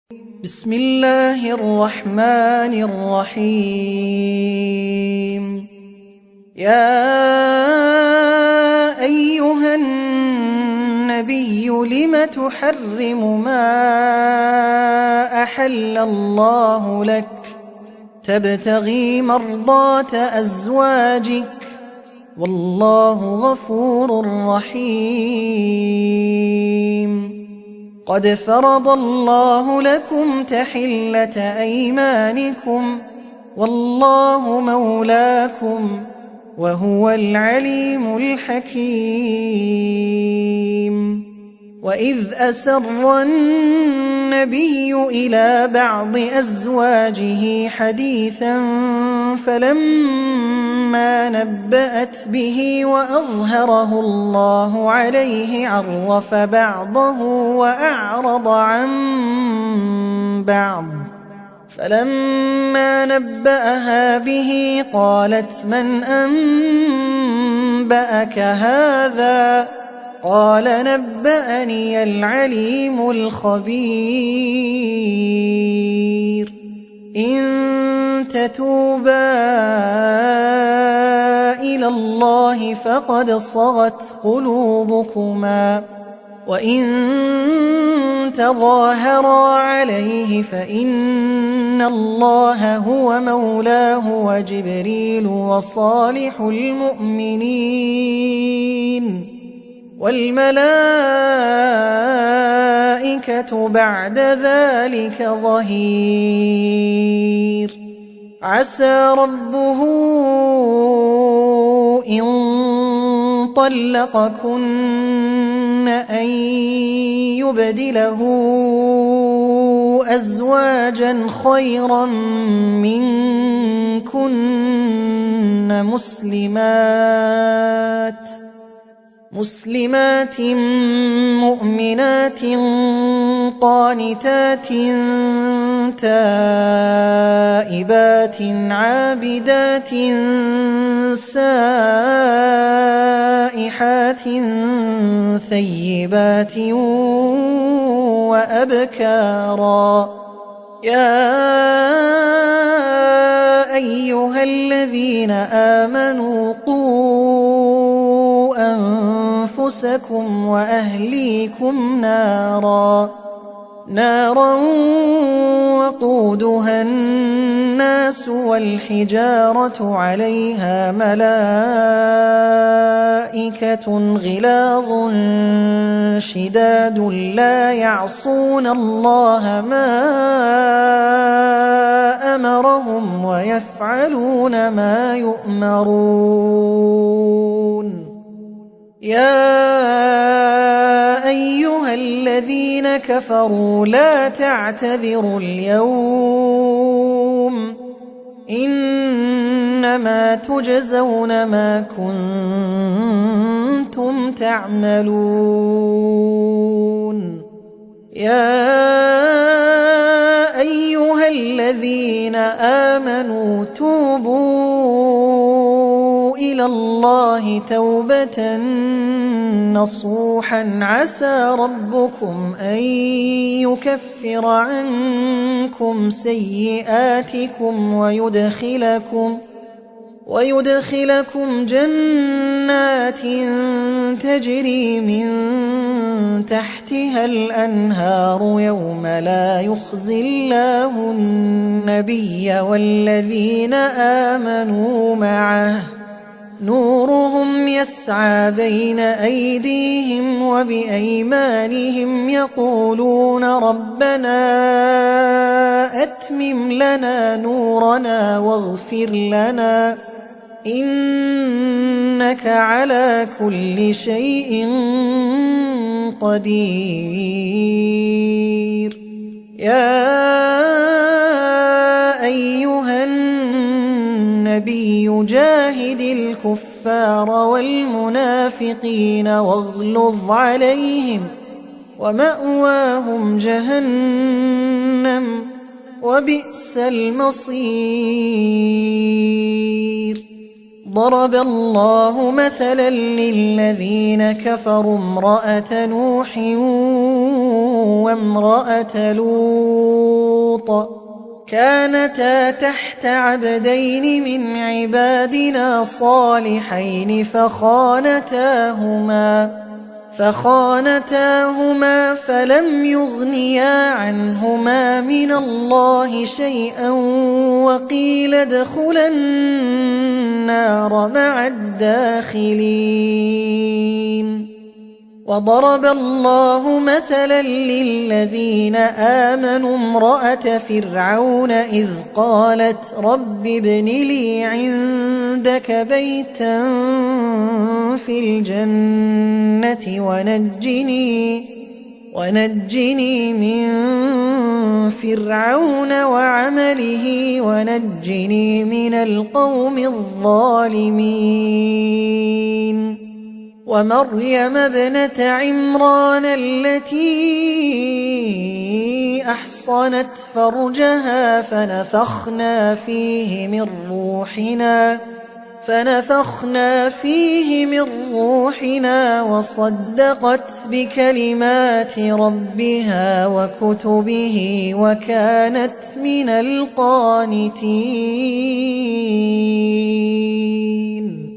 بسم الله الرحمن الرحيم. يا أيها النبي لم تحرم ما أحل الله لك تبتغي مرضات أزواجك والله غفور رحيم. قد فرض الله لكم تحلة أيمانكم والله مولاكم وهو العليم الحكيم. وإذ أسر النبي إلى بعض أزواجه حديثا فلما نبأت به وأظهره الله عليه عرف بعضه وأعرض عن بعض، فلما نبأها به قالت من أنبأك هذا؟ قال نبأني العليم الخبير. إن تتوبا إلى الله فقد صغت قلوبكما وإن تظاهرا عليه فإن الله هو مولاه وجبريل وصالح المؤمنين والملائكة بعد ذلك ظهير. عسى ربه إن طلقكن أن يبدله أزواجا خيرا منكن مسلمات مؤمنات قانتات تائبات عابدات سائحات ثيبات وأبكارا. يا أيها الذين آمنوا قوا أنفسكم وأهليكم نارا وقودها الناس والحجارة عليها ملائكة غلاظ شداد لا يعصون الله ما أمرهم ويفعلون ما يؤمرون. يا أيها الذين كفروا لا تعتذروا اليوم إنما تجزون ما كنتم تعملون. يا أيها الذين آمنوا توبوا إلى الله توبة نصوحا عسى ربكم أن يكفر عنكم سيئاتكم ويدخلكم جنات تجري من تحتها الأنهار يوم لا يخزي الله النبي والذين آمنوا معه نورهم يسعى بين أيديهم وبأيمانهم يقولون ربنا أتمم لنا نورنا واغفر لنا إنك على كل شيء قدير. يا أيها النبي جاهد الكفار والمنافقين واغلظ عليهم ومأواهم جهنم وبئس المصير. ضرب الله مثلا للذين كفروا امرأة نوح وامرأة لوط كانتا تحت عبدين من عبادنا صالحين فخانتاهما فلم يغنيا عنهما من الله شيئا وقيل ادخلا النار مع الداخلين. وضرب الله مثلا للذين آمنوا امرأة فرعون إذ قالت رب ابن لي عندك بيتا في الجنة ونجني من فرعون وعمله ونجني من القوم الظالمين. ومريم ابنة عمران التي أحصنت فرجها فنفخنا فيه من روحنا وصدقت بكلمات ربها وكتبه وكانت من القانتين.